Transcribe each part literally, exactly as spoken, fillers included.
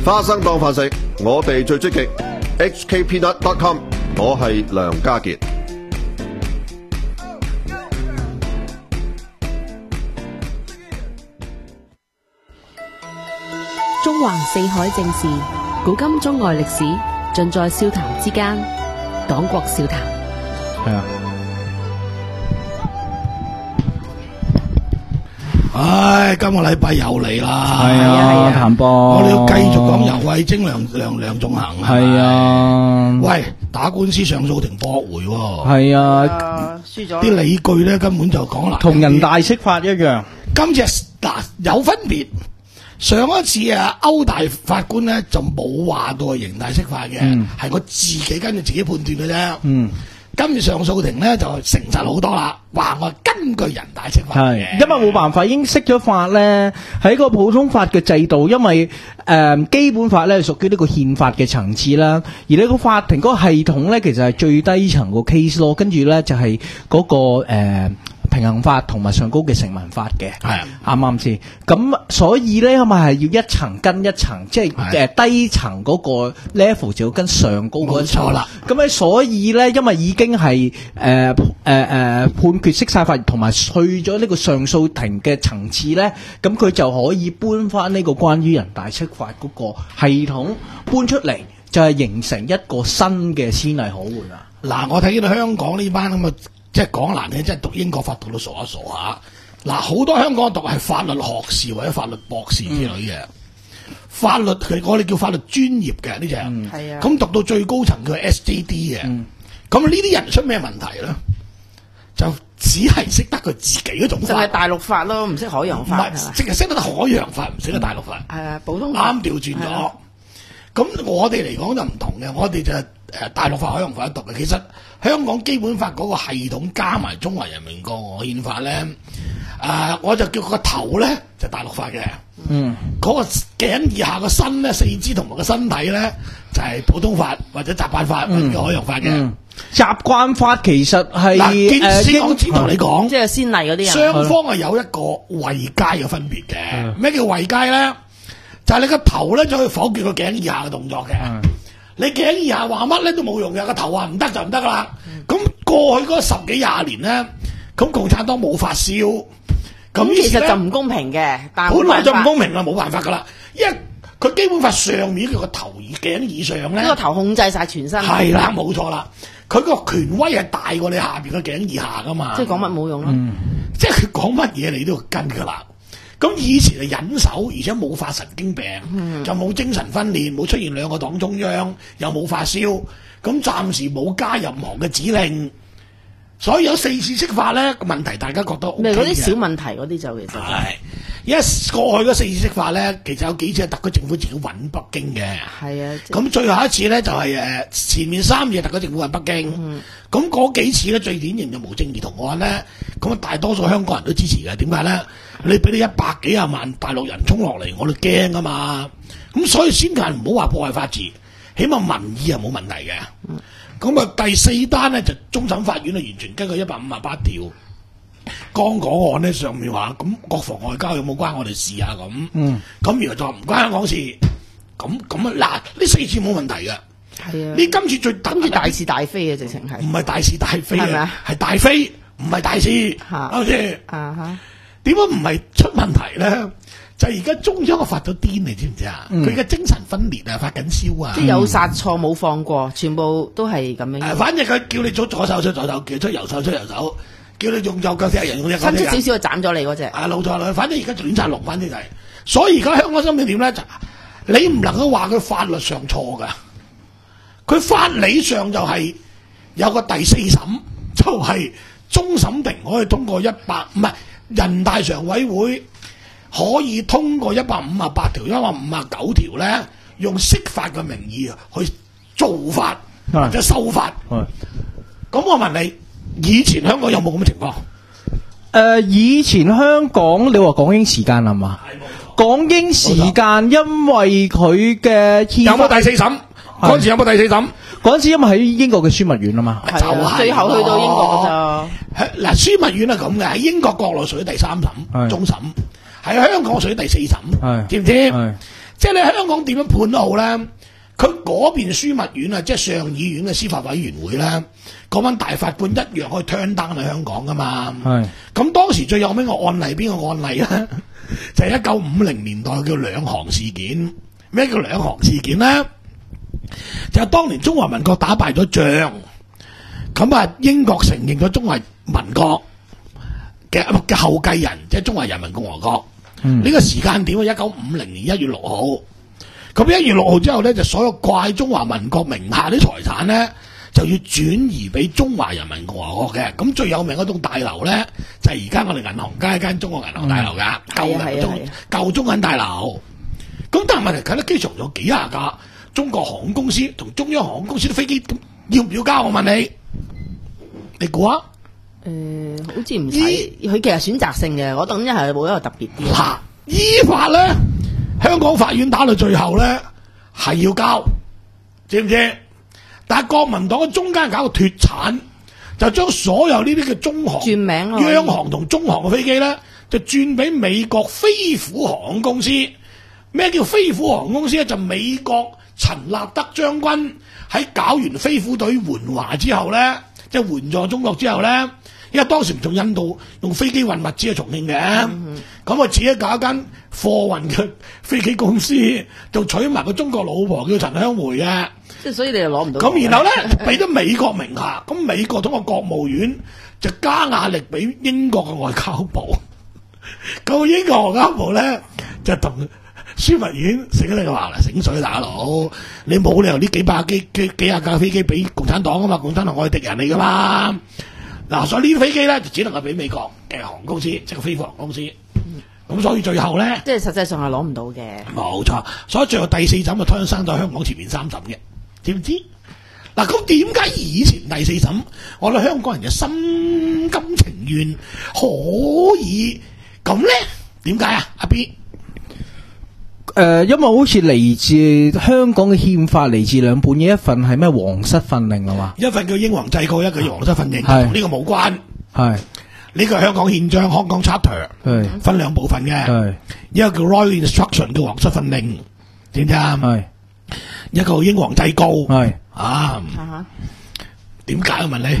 花生當飯食，我哋最積極。H K Peanut dot com， 我係梁家傑。 中環四海正事，古今中外歷史，盡在笑談之間。黨國笑談。 係啊。 唉，今個禮拜又嚟啦。 係啊，譚波。 我哋要繼續講游蕙禎、梁梁梁頌恆。 係啊。 喂，打官司上訴庭駁回喎。 係啊。 輸咗。 啲理據咧根本就講啦。 同人大釋法一樣。 今次嗱有分別。上一次啊，歐大法官咧就冇話到係人大釋法嘅，係我自己跟住自己判斷嘅啫。嗯，今次上訴庭咧就誠實好多啦，話我根據人大釋法嘅， 因為冇辦法已經釋咗法咧，喺個普通法嘅制度，因為誒、呃、基本法咧屬於呢個憲法嘅層次啦，而呢個法庭嗰個系統咧其實係最低層個 case law，跟住咧就係嗰、那個誒。呃平衡法同埋上高嘅成文法嘅，係啱啱先？咁所以咧，咪係要一層跟一層，即係誒低層嗰個 level 就要跟上高嗰一層啦。咁咧，所以咧，因為已經係誒誒誒判決釋晒法，同埋去咗呢個上訴庭嘅層次咧，咁佢就可以搬翻呢個關於人大釋法嗰個系統搬出嚟，就係形成一個新嘅先例可換啦。 嗱，我睇到香港呢班咁嘅。即係講難聽，即係讀英國法讀到傻一傻下。嗱，好多香港讀係法律學士或者法律博士之類嘅、嗯，法律佢我哋叫法律專業嘅呢隻。係啊。咁讀到最高層叫 S J D 嘅。咁呢啲人出咩問題咧？就只係識得佢自己嗰種法。 就係大陸法咯，唔識海洋法。唔係， 淨係識得海洋法，唔識得大陸法。係啊，普通法。啱調轉咗。咁我哋嚟講就唔同嘅，我哋就誒大陸法、海洋法讀嘅。其實香港基本法嗰個系統加埋中華人民共和國憲法咧，誒、呃、我就叫個頭咧就是、大陸法嘅，嗯，嗰、那個頸以下個身咧、四肢同埋個身體咧就係、是、普通法或者習慣法或者海洋法嘅。嗯， 習慣法其實係誒，先講先同你講， 即係先例嗰啲人， 雙方係有一個位階嘅分別嘅。咩叫位階咧？就係、是、你個頭咧就可以否決個頸以下嘅動作嘅。你頸以下話乜咧都冇用嘅，個頭話唔得就唔得啦。咁、嗯、過去嗰十幾廿年咧，咁共產黨冇發燒，咁其實就唔公平嘅。但本來就唔公平啦，冇辦法噶啦，因為佢基本法上面佢個頭頸以上咧，呢、 這個頭控制晒全身。係啦，冇錯啦，佢個權威係大過你下邊個頸以下噶嘛。 即係講乜冇用咯、嗯， 即係佢講乜嘢你都要跟噶啦。咁以前係忍手，而且冇發神經病，嗯、就冇精神分裂，冇出現兩個黨中央，又冇發燒，咁暫時冇加任何嘅指令，所以有四次釋法咧個問題，大家覺得 O K 嘅。 嗰啲小問題嗰啲就其實係， 因為過去嗰四次釋法咧，其實有幾次係特區政府自己揾北京嘅。係啊，咁最後一次咧就係、是、誒前面三次特區政府揾北京，咁、嗯、嗰幾次咧最典型就無正義同案咧，咁大多數香港人都支持嘅。點解咧？你俾你一百幾廿萬大陸人衝落嚟，我哋驚啊嘛！咁所以先近唔好話破壞法治，起碼民意係冇問題嘅。咁、嗯、啊第四單咧就終審法院啊完全根據一百五十八條，剛果案咧上面話咁國防外交有冇關我哋事啊咁。嗯，咁原來就唔關香港事。咁咁啊嗱，呢四次冇問題嘅。係啊，呢今次最等住大是大非啊，直情係。 唔係大是大非啊，係大非，唔係大事。啱唔啱？啊哈。點解唔係出問題咧？就係而家中央啊發咗癲，你知唔知啊？佢、嗯、嘅精神分裂啊，發緊燒啊！ 即係有殺錯冇放過，全部都係咁樣、 呃。反正佢叫你左左手出左手，叫出右手出右手，叫你用右腳踢人用右腳踢人。伸出少少就斬咗你嗰隻。啊，老錯啦！反正而家亂晒龍，反正就係、是。所以而家香港心理點咧？就你唔能夠話佢法律上錯噶，佢法理上就係有個第四審，就係終審庭可以通過一百唔係。人大常委會可以通過一百五十八條、一百五十九條咧，用釋法嘅名義去造法或者修法。咁我問你，以前香港有冇咁嘅情況？誒、 呃，以前香港你話港英時間係嘛？港英時間因為佢嘅有冇第四審？嗰陣時有冇第四審？ 嗰陣時因為喺英國嘅樞密院啊嘛， 就係、最後去到英國咋。 嗱，樞密院係咁嘅，喺英國國內屬於第三審終審，喺香港屬於第四審，知唔知？ 即係你香港點樣判都好咧，佢嗰邊樞密院啊，即係上議院嘅司法委員會咧，嗰班大法官一樣可以 turn down 喺香港噶嘛。係。咁當時最有名嘅案例邊個案例咧？就係一九五零年代叫兩韓事件。咩叫兩韓事件咧？就係當年中華民國打敗咗仗，咁啊英國承認咗中華民國嘅嘅後繼人，即係中華人民共和國。呢、嗯、個時間點啊，一九五零年一月六號。咁一月六號之後咧，就所有掛喺中華民國名下啲財產咧，就要轉移俾中華人民共和國嘅。咁最有名嗰棟大樓咧，就係而家我哋銀行街間中國銀行大樓噶，舊嘅中舊中銀大樓。咁但係問題，啟德機場有幾廿架中國航空公司同中央航空公司啲飛機，咁要唔要交？我問你，你估啊？ 誒、呃，好似唔使，佢其實選擇性嘅，我等一係冇一個特別啲。 嗱，依法咧，香港法院打到最後咧係要交，知唔知？但係國民黨喺中間搞個脫產，就將所有呢啲嘅中航、 轉名、 央航同中航嘅飛機咧，就轉俾美國飛虎航空公司。咩叫飛虎航空公司咧？就美國陳立德將軍喺搞完飛虎隊援華之後咧，即係援助中國之後咧。因為當時唔從印度用飛機運物資去重慶嘅，咁、嗯、我自己搞一間貨運嘅飛機公司，就娶埋個中國老婆叫陳香梅嘅， 即係所以你又攞唔到。 咁然後咧俾咗美國名下，咁美國通過國務院就加壓力俾英國嘅外交部，咁英國外交部咧就同樞密院醒你話啦，醒水打佬，你冇理由呢幾百機幾幾廿架飛機俾共產黨啊嘛，共產黨我係敵人嚟噶嘛。嗱、啊，所以呢啲飛機咧就只能夠俾美國嘅航空公司，即係飛虎航空公司。咁、嗯、所以最後咧， 即係實際上係攞唔到嘅。 冇錯，所以最後第四審就推生到香港前面三審嘅，知唔知？嗱，咁點解以前第四審我哋香港人嘅心甘情願可以咁咧？點解啊？阿 B？ 誒、呃，因為好似嚟自香港嘅憲法嚟自兩本嘢，一份係咩皇室訓令啊嘛， 一份叫英皇制誥，一個叫皇室訓令，同呢個冇關。係呢個係香港憲章香港 Charter， 分兩部分嘅，一個叫 Royal Instruction 叫皇室訓令，知唔知啊？係一個英皇制誥，係啊。點解我問你？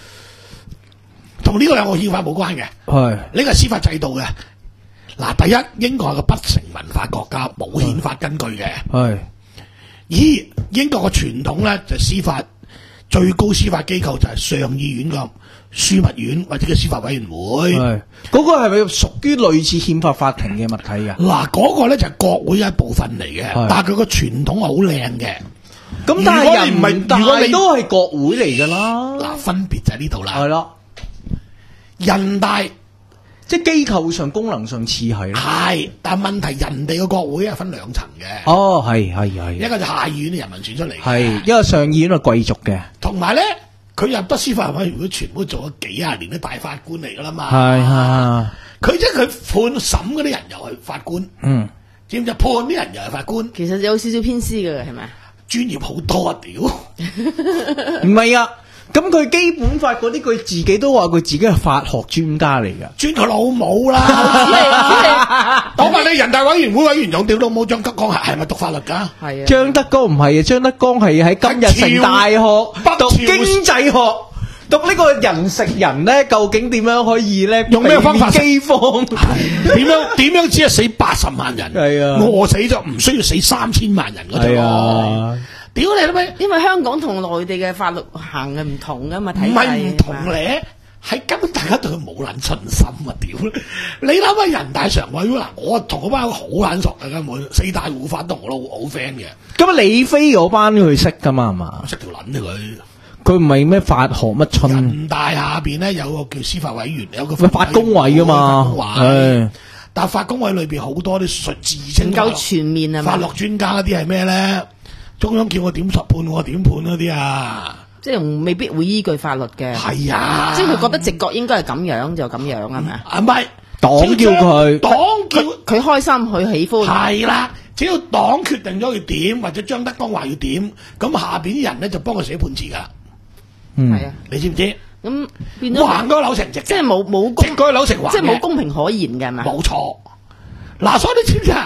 同呢個兩個憲法冇關嘅，係呢個係司法制度嘅。嗱，第一，英國係個不成文法國家，冇憲法根據嘅。係。二，英國嘅傳統咧就係司法最高司法機構就係上議院嘅樞密院或者嘅司法委員會。係。嗰、那個係咪屬於類似憲法法庭嘅物體㗎？嗱，嗰個咧就係國會一部分嚟嘅，但係佢個傳統係好靚嘅。咁但係人民大都係國會嚟㗎啦。嗱，分別就喺呢度啦。係咯。人大。即係機構上功能上似係啦，係，但係問題人哋嘅國會係分兩層嘅。哦，係係係，一個就下議院嘅人民選出嚟，係一個上議院嘅貴族嘅。同埋咧，佢入得司法委員會，全部做咗幾廿年啲大法官嚟噶啦嘛。係啊，佢即係佢判審嗰啲人又係法官，嗯，知唔知判啲人又係法官？其實有少少偏私嘅係咪？專業好多啊！屌，唔係啊。咁佢基本法嗰啲，佢自己都話佢自己係法學專家嚟噶，專佢老母啦！我問你，人大委員會委員長屌老母張德江係係咪讀法律噶？係啊，張德江唔係啊，張德江係喺今日成大學讀經濟學，讀呢個人食人咧，究竟點樣可以咧？用咩方法饑荒？點樣點樣只係死八十萬人？係啊，餓死咗唔需要死三千萬人嗰啲啊！屌你啦咩？因為香港同內地嘅法律行嘅唔同噶嘛，睇唔係唔同咧，係根本大家對佢冇撚信心啊！屌你諗下人大常委會嗱，我同嗰班好撚熟嘅根本四大護法同我都好 friend 嘅。咁啊，李飛嗰班佢識噶嘛係嘛？識條撚嘅佢，佢唔係咩法學乜春？人大下邊咧有個叫司法委員，有個法工委噶嘛，係。但係法工委裏邊好多啲術字唔夠全面啊嘛，法律專家嗰啲係咩咧？中央叫我點裁判，我點判嗰啲啊？即係未必會依據法律嘅。係啊，即係佢覺得直覺應該係咁樣就咁樣，係咪啊？唔係，黨叫佢，黨叫佢開心，佢喜歡。係啦，只要黨決定咗要點，或者張德江話要點，咁下邊啲人咧就幫佢寫判詞噶。嗯，係啊，你知唔知？咁變咗橫嗰個柳成直，即係冇冇直嗰個柳成橫，即係冇公平可言嘅係咪？冇錯。嗱，所以你知唔知啊？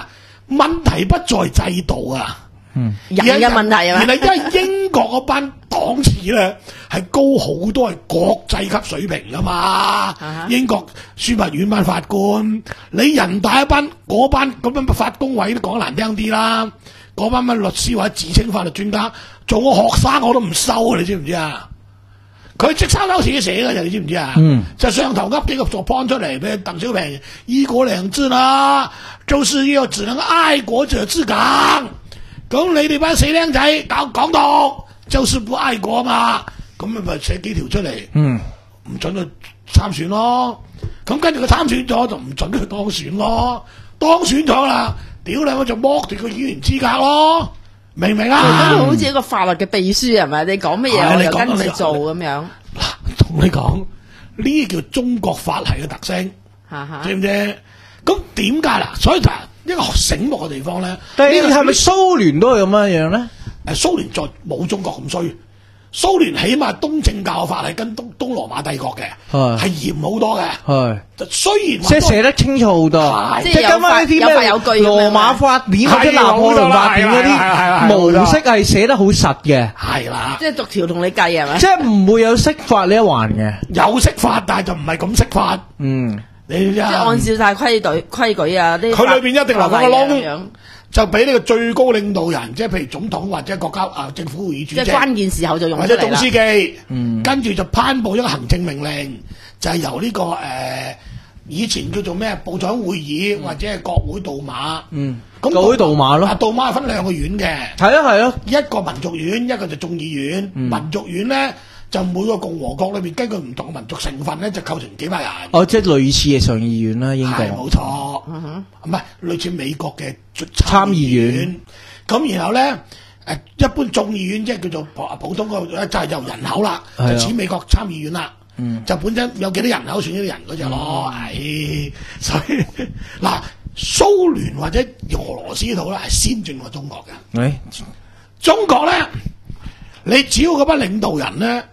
問題不在制度啊， 嗯， 人嘅問題啊嘛。 原來因為英國嗰班檔次咧係高好多，係國際級水平噶嘛。 啊、 英國樞密院班法官，你人大一班嗰班咁樣法工委都講難聽啲啦，嗰班乜律師或者自稱法律專家，做個學生我都唔收啊！你知唔知啊？佢即三樓自己寫嘅，你知唔知啊？嗯，就上頭噏幾個作 point 出嚟俾鄧小平，一國兩制啦，就是要只能愛國者治港。咁你哋班死僆仔搞港獨，就是不愛國嘛？咁咪咪寫幾條出嚟，嗯，唔准佢參選咯。咁跟住佢參選咗就唔准佢當選咯。當選咗啦，屌你我就剝奪個議員資格咯。明唔明啊？ 咁好似一個法律嘅秘書係咪？你講乜嘢我就跟住做咁樣。 嗱，同你講呢叫中國法系嘅特性，知唔知？咁點解啦？所以就係一個醒目嘅地方咧。 但係係咪蘇聯都係咁樣樣咧？ 誒，蘇聯再冇中國咁衰。蘇聯起碼東正教法係跟東東羅馬帝國嘅，係嚴好多嘅。係，雖然即係寫得清楚好多， 即係今晚呢啲咩羅馬法典或者拿破崙法典嗰啲模式係寫得好實嘅。 係啦， 即係逐條同你計係咪？ 即係唔會有釋法呢一環嘅， 有釋法，但係就唔係咁釋法。嗯，你即係按照晒規矩規矩啊，啲佢裏邊一定留個窿。就俾呢個最高領導人，即係譬如總統或者國家啊政府會議主席， 即係關鍵時候就用出嚟啦。 或者總書記，嗯，跟住就頒布一個行政命令，就係、是、由呢、這個誒、呃、以前叫做咩部長會議、嗯、或者係國會杜馬，嗯，咁國會杜馬咯， 啊杜馬係分兩個院嘅， 係啊係啊， 一個民族院，一個就眾議院，嗯、民族院咧。就每個共和國裏邊根據唔同嘅民族成分咧，就構成幾百人。哦， 即係類似嘅上議院啦，英國。係冇錯，嗯哼，唔係類似美國嘅參議院。咁然後咧，誒一般眾議院即係叫做普通個，就係由人口啦，就似美國參議院啦。嗯，就本身有幾多人口選幾多人嗰隻咯。係，所以嗱，蘇聯或者俄羅斯呢套咧係先進過中國嘅。誒，中國咧，你只要嗰班領導人咧。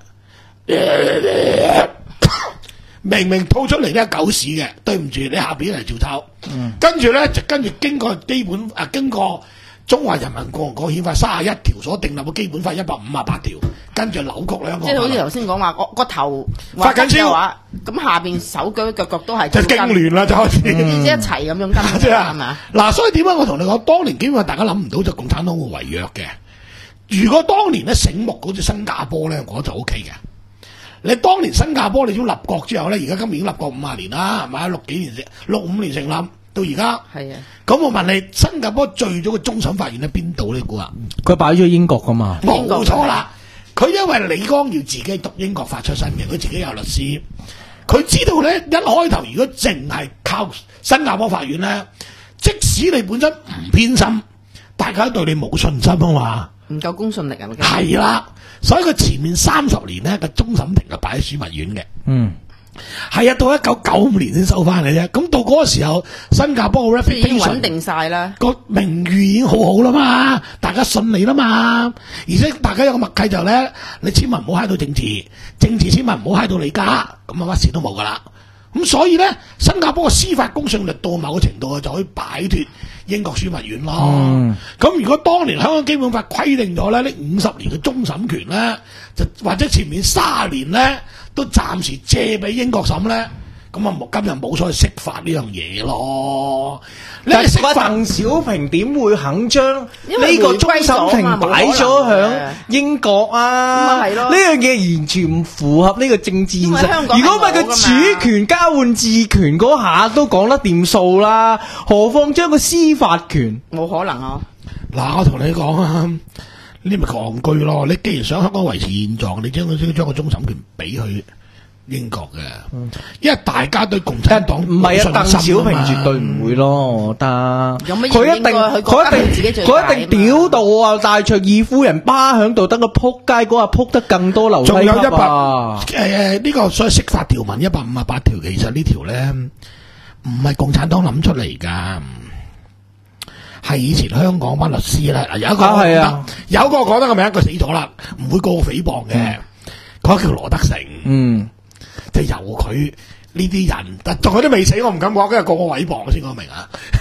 明明吐出嚟咧狗屎嘅，對唔住，你下邊嚟照抄，嗯、跟住咧就跟住經過基本啊，經過中華人民共和國憲法三十一條所訂立嘅基本法一百五十八條，跟住扭曲兩個，即係好似頭先講話個個頭發緊燒，咁下邊手腳腳腳都係就痙攣啦，就開始，嗯、即係一齊咁樣跟，係咪啊？嗱，所以點解我同你講，當年基本上大家諗唔到就共產黨會違約嘅。如果當年咧醒目嗰隻新加坡咧，我就 O K 嘅。你當年新加坡你已經立國之後咧，而家今年已經立國五十年啦，係咪？六幾年成六五年成立到而家。係啊。咁我問你，新加坡最早嘅終審法院喺邊度？你估啊？佢擺咗英國噶嘛？冇錯啦。佢因為李光耀自己讀英國法出身嘅，佢自己有律師，佢知道咧一開頭如果淨係靠新加坡法院咧，即使你本身唔偏心，大家都對你冇信心啊嘛。唔夠公信力啊！係啦，所以佢前面三十年咧個終審庭就擺喺樞密院嘅。嗯，係啊，到一九九五年先收翻嚟啫。咁到嗰個時候，新加坡嘅 reputation 已經穩定晒啦，個名譽已經好好啦嘛，大家信你啦嘛。而且大家有個默契就咧，你千萬唔好揩到政治，政治千萬唔好揩到你家，咁啊乜事都冇噶啦。咁所以咧，新加坡嘅司法公信力到某個程度就可以擺脫英國樞密院咯。咁、嗯、如果當年香港基本法規定咗咧，呢五十年嘅終審權咧，就或者前面三十年咧，都暫時借俾英國審咧，咁啊今日冇所謂釋法呢樣嘢咯。但係鄧小平點會肯將呢個終審庭擺咗響英國啊？呢樣嘢完全唔符合呢個政治現實。如果唔係佢主權交換治權嗰下都講得掂數啦，何況將個司法權？冇可能啊！嗱，我同你講啊，呢咪戇居咯。你既然想香港維持現狀，你將佢將個終審權俾佢英國嘅，嗯、因為大家對共產黨唔係啊，鄧小平絕對唔會咯，我覺得。佢一定佢一定佢一定屌到啊！戴卓爾夫人巴響度，等佢撲街嗰日撲得更多樓梯級啊！仲有一百誒呢個所謂釋法條文一百五十八條，其實條呢條咧唔係共產黨諗出嚟噶，係以前香港班律師啦。有一個係啊，有一個講得個名，佢死咗啦，唔會告誹謗嘅，嗰、嗯、叫羅德成。嗯。就由佢呢啲人，但仲有啲未死，我唔敢講，跟住個個毀謗先，我明啊。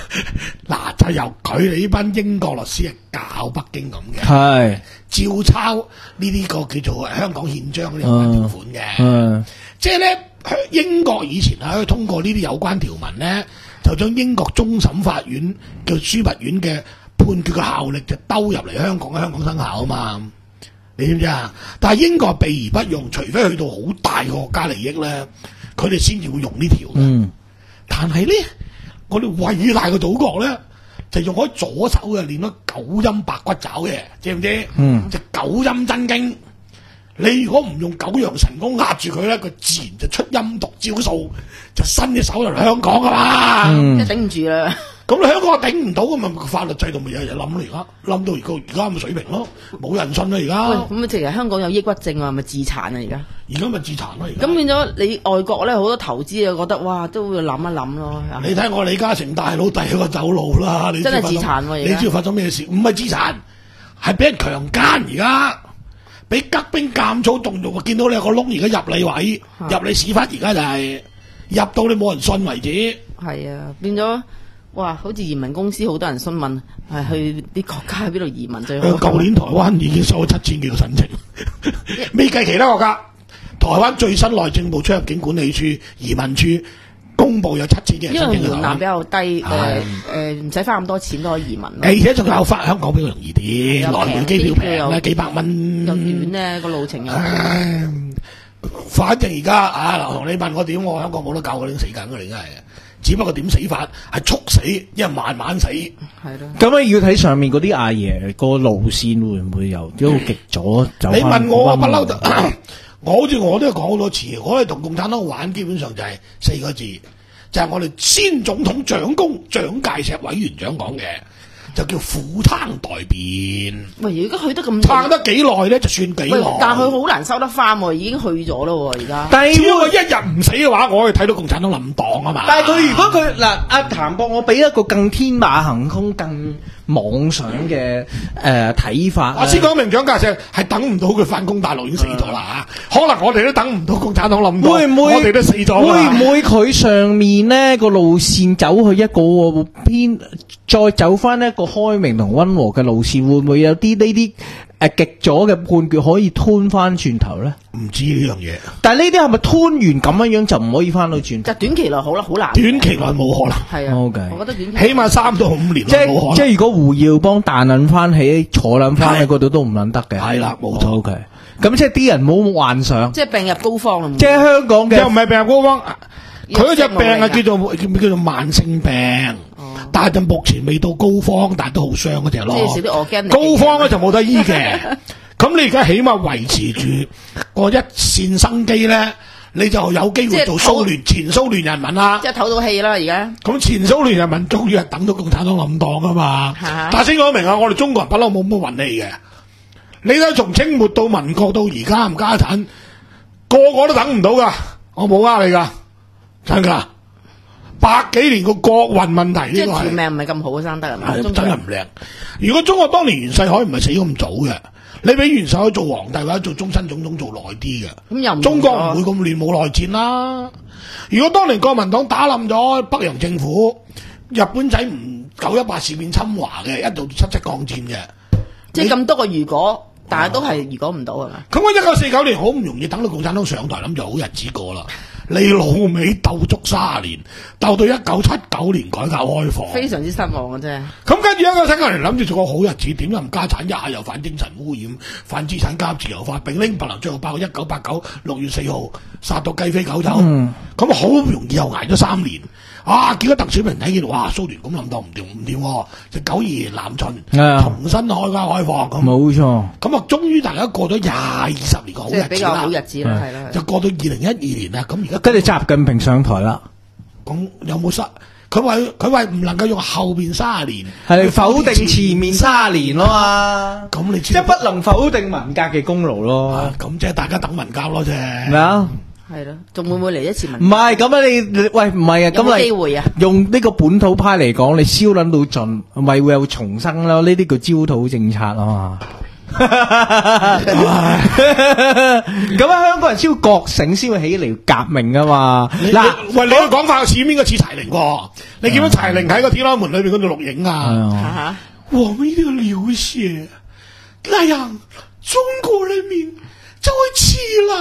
嗱，就由佢哋呢班英國律師係教北京咁嘅， 係照抄呢啲個叫做香港憲章嗰啲有關條款嘅。 嗯， 即係咧，英國以前係可以通過呢啲有關條文咧，就將英國終審法院叫樞密院嘅判決嘅效力就兜入嚟香港嘅香港生效啊嘛。你知唔知啊？但係英國避而不用，除非去到好大嘅國家利益咧，佢哋先至會用呢條嘅。 嗯， 但係咧，我哋偉大嘅祖國咧，就用開左手嘅練咗九陰白骨爪嘅，知唔知？ 嗯， 就九陰真經。你如果唔用九陽神功壓住佢咧，佢自然就出陰毒招數，就伸隻手入嚟香港噶嘛。 嗯， 即係頂唔住啦。 咁你香港頂唔到，咁咪法律制度咪日日冧咯？而家冧到而家而家咁嘅水平咯，冇人信啦而家。 喂，咁啊，其實香港有抑鬱症啊，咪自殘啊而家。 而家咪自殘咯而家。 咁變咗你外國咧好多投資啊，覺得哇都會諗一諗咯。 你睇我李嘉誠大佬第一個走路啦，你知真係自殘喎！ 你知道發生咩事？唔係自殘，係俾人強姦而家。俾吉兵監操動用，見到你有個窿，而家入你位，啊、入你屎忽，而家就係、是、入到你冇人信為止。係啊，變咗哇！好似移民公司好多人詢問，係去啲國家邊度移民最好。 舊年台灣已經收咗七千幾個申請，未計其他國家。台灣最新內政部出入境管理處、移民處公佈有七千幾人申請。 因為門檻比較低，誒誒唔使花咁多錢都可以移民。 而且仲有翻香港比較容易啲，來回機票平咧，幾百蚊。 又遠咧個路程又。 唉，反正而家啊，劉同你問我點，我香港冇得救，我已經死緊㗎，你真係。只不過點死法係速死，因為慢慢死。係咯。 咁你要睇上面嗰啲阿爺個路線會唔會由一路極左走？ 你問我不嬲就，我好似我都講好多次，我哋同共產黨玩基本上就係四個字，就係、是、我哋先總統蔣公蔣介石委員長講嘅。就叫苦撐待變。 喂，而家去得咁撐得幾耐咧？就算幾耐。 但佢好難收得翻喎，已經去咗咯喎，而家。 但係只要佢一日唔死嘅話，我可以睇到共產黨冧檔啊嘛。 但係佢如果佢嗱阿譚博，我俾一個更天馬行空、更妄想嘅誒睇法。 我先講明蔣介石係等唔到佢反攻大陸已經死咗啦嚇，可能我哋都等唔到共產黨冧檔， 會唔會我哋都死咗？ 會唔會佢上面呢個路線走去一個偏，再走翻一個開明同溫和嘅路線，會唔會有啲呢啲誒極左嘅判決可以吞翻轉頭咧？ 唔知呢樣嘢。但係呢啲係咪吞完咁樣樣就唔可以翻到轉頭？ 就短期內好啦，好難。 短期內冇可能。 係啊 ，OK。 我覺得短期起碼三到五年內冇可能。 即係如果胡耀邦彈撚翻起，坐撚翻喺嗰度都唔撚得嘅。 係啦，冇錯。 OK。咁即係啲人冇幻想。 即係病入膏肓啦。 即係香港嘅。 又唔係病入膏肓，佢嗰隻病啊叫做叫叫做慢性病。但係就目前未到高峰，但係都好傷嗰隻咯。 即係少啲我驚。 高峰咧就冇得醫嘅。咁你而家起碼維持住個一線生機咧，你就有機會做蘇聯前蘇聯人民啦。即係唞到氣啦，而家。 咁前蘇聯人民終於係等到共產黨冧檔啊嘛。但係先講明啊，我哋中國人不嬲冇乜運氣嘅。你睇從清末到民國到而家冚家產，個個都等唔到噶，我冇呃你噶，真噶。百幾年個國運問題呢個係。即係條命唔係咁好生得係嘛？真係唔靚。如果中國當年袁世凱唔係死咁早嘅，你俾袁世凱做皇帝或者做終身總統做耐啲嘅，咁又中國唔會咁亂冇內戰啦。如果當年國民黨打冧咗北洋政府，日本仔唔九一八事變侵華嘅，一度七七抗戰嘅， 即係咁多個如果。但係都係如果唔到係嘛？ 咁我一九四九年好唔容易等到共產黨上台，諗住好日子過啦。你老味鬥足卅年，鬥到一九七九年改革開放， 非常之失望嘅啫。 咁跟住一九七九年諗住做個好日子，點又唔家產，一下又反精神污染，反資產階級自由化，並拎白流，最後爆到一九八九六月四號殺到雞飛狗走。咁好唔容易又捱咗三年。啊！見到鄧小平睇見，哇！蘇聯咁諗到唔掂唔掂，就九二年南巡，重新開家開放咁。冇錯。咁啊，終於大家過咗廿二十年個好日子啦。即係比較好日子啦，係啦。就過到二零一二年啦，咁而家跟住習近平上台啦。 咁有冇失？佢話佢話唔能夠用後邊卅年係否定前面卅年咯嘛。咁你即係不能否定文革嘅功勞咯。 咁即係大家等文革咯啫。 咩啊？ 係咯，仲會唔會嚟一次民？ 唔係咁啊！你喂唔係啊？咁你機會啊？用呢個本土派嚟講，你燒捻到盡，咪會有重生咯？呢啲叫焦土政策啊嘛。 咁啊，香港人先會覺醒，先會起嚟革命噶嘛。嗱， 喂，你個講法似邊個似柴玲喎？你見到柴玲喺個天安門裏邊嗰度錄影啊？我們一定要流血，那樣中國人民就會起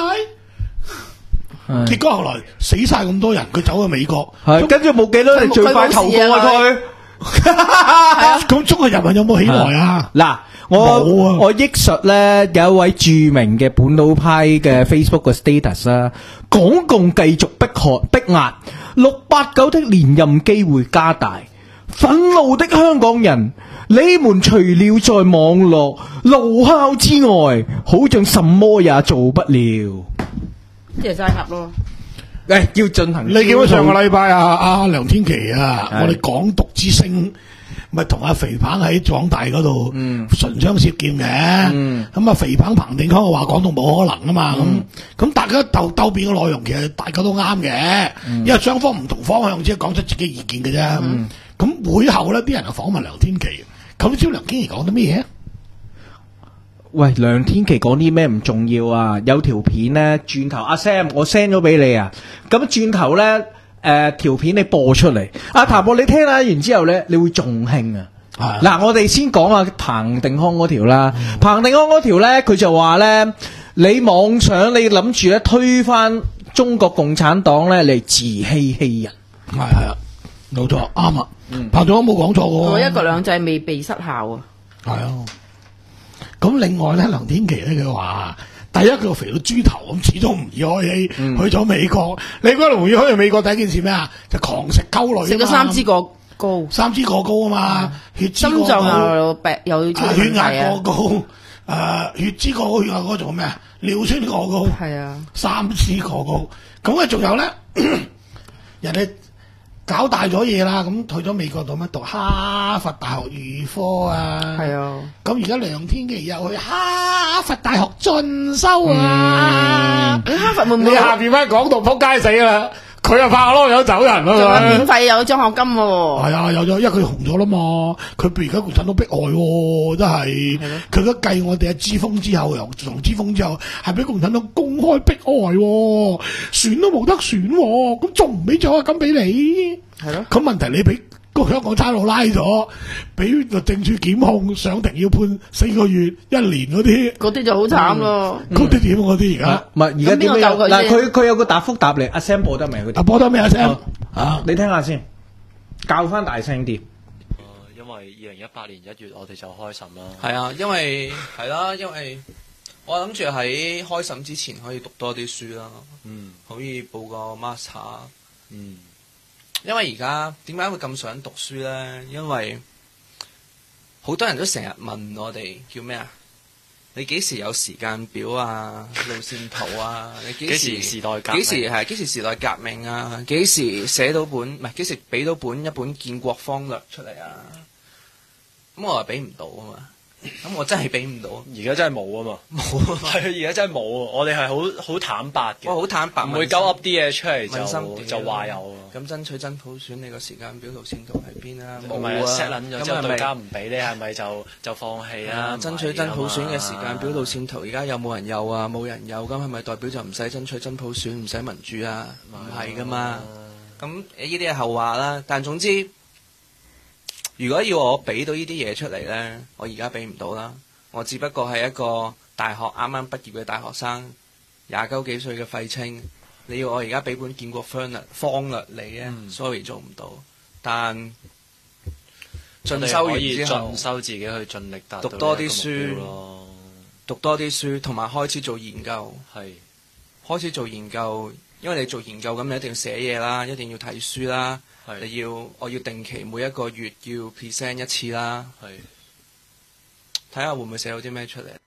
來。結果後來死晒咁多人，佢走去美國， 跟住冇幾多人最快投過佢。 咁中國人民有冇起來啊？ 嗱。我我憶述咧，有一位著名嘅本土派嘅 Facebook 嘅 status 啦，港共繼續迫害逼壓，六八九的連任機會加大，憤怒的香港人，你們除了在網絡怒哮之外，好像什麼也做不了。 即係齋合咯。 誒，要進行。 你見到上個禮拜啊，阿梁天琦啊，我哋港獨之聲。咪同阿肥彭喺港大嗰度唇槍舌劍嘅，咁、嗯、啊肥彭彭定康話講到冇可能啊嘛，咁咁、嗯、大家鬥鬥辯嘅內容其實大家都啱嘅，嗯、因為雙方唔同方向只係講出自己意見嘅啫。咁、嗯嗯、會後咧，啲人就訪問梁天琦，咁知梁天琦講啲咩嘢？ 喂，梁天琦講啲咩唔重要啊？有條片咧，轉頭阿 Sam 我 send 咗俾你啊，咁轉頭咧。誒、呃，條片你播出嚟，阿譚博你聽下完之後咧，你會仲興啊！嗱、啊，我哋先講下彭定康嗰條啦。嗯、彭定康嗰條咧，佢就話咧，你妄想你諗住咧推翻中國共產黨咧嚟自欺欺人， 係係啊，冇錯，啱啊。嗯、彭定康冇講錯嘅， 我一國兩制未被失效啊。係啊。咁另外咧，梁天琦咧佢話。第一佢肥到豬頭咁，始終唔易開氣，嗯、去咗美國。你嗰度唔要去美國，第一件事咩啊？就狂食溝女， 食咗三支過高， 三支過高啊嘛，嗯、血脂過高， 心臟又病又出血壓過高，誒、呃、血脂過高，血壓過做咩啊？尿酸過高， 係啊， 三支過高。咁啊，仲有咧，人哋搞大咗嘢啦，咁去咗美國度咩？讀哈佛大學預科啊， 係啊。咁而家梁天琦又去哈佛大學進修啊！ 你、嗯、哈佛會唔會你下邊翻講到撲街死啦？佢又拍咯，有走人咯， 仲有免費有獎學金喎。 係啊，有咗，因為佢紅咗啦嘛。佢譬如而家共產黨逼害喎，真係。佢而家繼我哋阿之鋒之後，由從之鋒之後，係俾共產黨公開逼害喎，選都冇得選喎，咁仲唔俾獎學金俾你？係咯。咁問題你俾個香港差佬拉咗，俾律政處檢控，上庭要判四個月、一年嗰啲， 嗰啲就好慘咯。 嗰啲點？嗰啲而家唔係而家點樣？嗱，佢佢有個答覆答你，阿 Sam 播得未？ 啊，播得未阿 Sam？啊， 你聽下先，教翻大聲啲。 因為二零一八年一月我哋就開審啦。 係啊，因為係啦，因為我諗住喺開審之前可以讀多啲書啦。嗯，可以報個 master。嗯。因為而家點解會咁想讀書呢？因為好多人都成日問我哋叫咩啊？你幾時有時間表啊？路線圖啊？你幾時時代革命？ 幾時係幾時時代革命啊？幾時寫到本唔係幾時俾到本一本建國方略出嚟啊？咁我話俾唔到啊嘛。咁我真係俾唔到， 而家真係冇啊嘛，冇係啊！而家真係冇，我哋係好好坦白嘅， 我好坦白， 唔會鳩噏啲嘢出嚟就就話有。 咁爭取真普選，你個時間表路線圖喺邊啊？ 冇啊 set 撚咗之後對家唔俾你，係咪就就放棄啊？ 爭取真普選嘅時間表路線圖，而家有冇人有啊？冇人有，咁係咪代表就唔使爭取真普選，唔使民主啊？唔係噶嘛，咁呢啲係後話啦。但總之，如果要我俾到呢啲嘢出嚟呢，我而家俾唔到啦。我只不過係一個大學啱啱畢業嘅大學生，廿九幾歲嘅廢青。你要我而家俾本建國方略方略你呢、嗯、sorry 做唔到。但進修完之後， 進修自己去盡力達到讀多啲書，讀多啲書，同埋開始做研究。係開始做研究，因為你做研究咁，你一定要寫嘢啦，一定要睇書啦。你要我要定期每一個月要 present 一次啦，睇下會唔會寫到啲咩出嚟？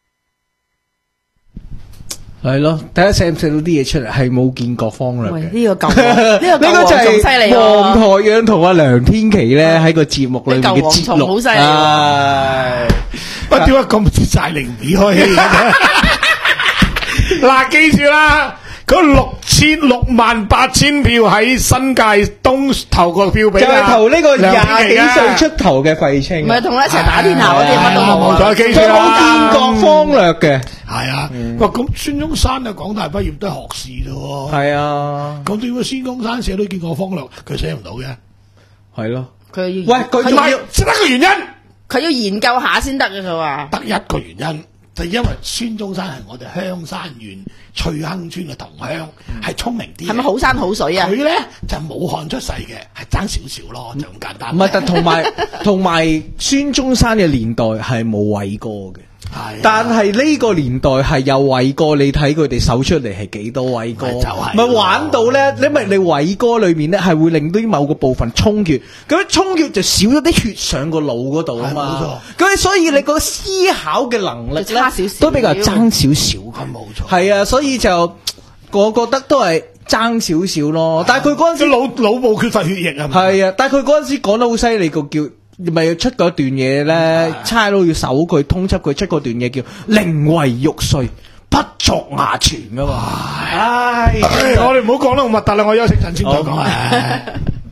係咯，睇下寫唔寫到啲嘢出嚟，係冇見過方略嘅。 呢、這個舊呢個舊王仲犀利喎！ 黃台仰同阿梁天琦咧喺個節目裏面嘅節錄， 好犀利喎！ 喂，點解咁晒零尾開戲嘅？嗱，記住啦，嗰六千六萬八千票喺新界東投個票俾， 就係投呢個廿幾歲出頭嘅廢青， 唔係同佢一齊打天下嗰啲乜都冇， 冇錯，記住佢啦。 冇見過方略嘅， 係啊，哇！咁孫中山啊，港大畢業都係學士啫喎。 係啊， 咁點解孫中山寫都見過方略，佢寫唔到嘅？ 係咯。 佢要喂，佢唔係，只得個原因， 佢要研究下先得嘅，佢話得一個原因。就因為孫中山係我哋香山縣翠亨村嘅同鄉，係聰明啲。 係咪好山好水啊？ 佢咧就武漢出世嘅，係爭少少咯，就咁簡單。 唔係，但同埋同埋孫中山嘅年代係冇偉哥嘅。 係， 但係呢個年代係有偉哥，你睇佢哋搜出嚟係幾多偉哥， 咪就係咪玩到咧？因為你偉哥裏面咧係會令到啲某個部分充血，咁充血就少咗啲血上個腦嗰度啊嘛。咁所以你個思考嘅能力咧都比較爭少少， 係冇錯。 係啊，所以就我覺得都係爭少少咯。但係佢嗰陣時腦腦部缺乏血液啊。 係啊，但係佢嗰陣時講得好犀利個叫。咪出嗰段嘢咧，差佬要搜佢通緝佢出嗰段嘢叫寧為玉碎，不作衙傳噶嘛。唉， 我哋唔好講得咁核突啦，我休息陣先再講啊。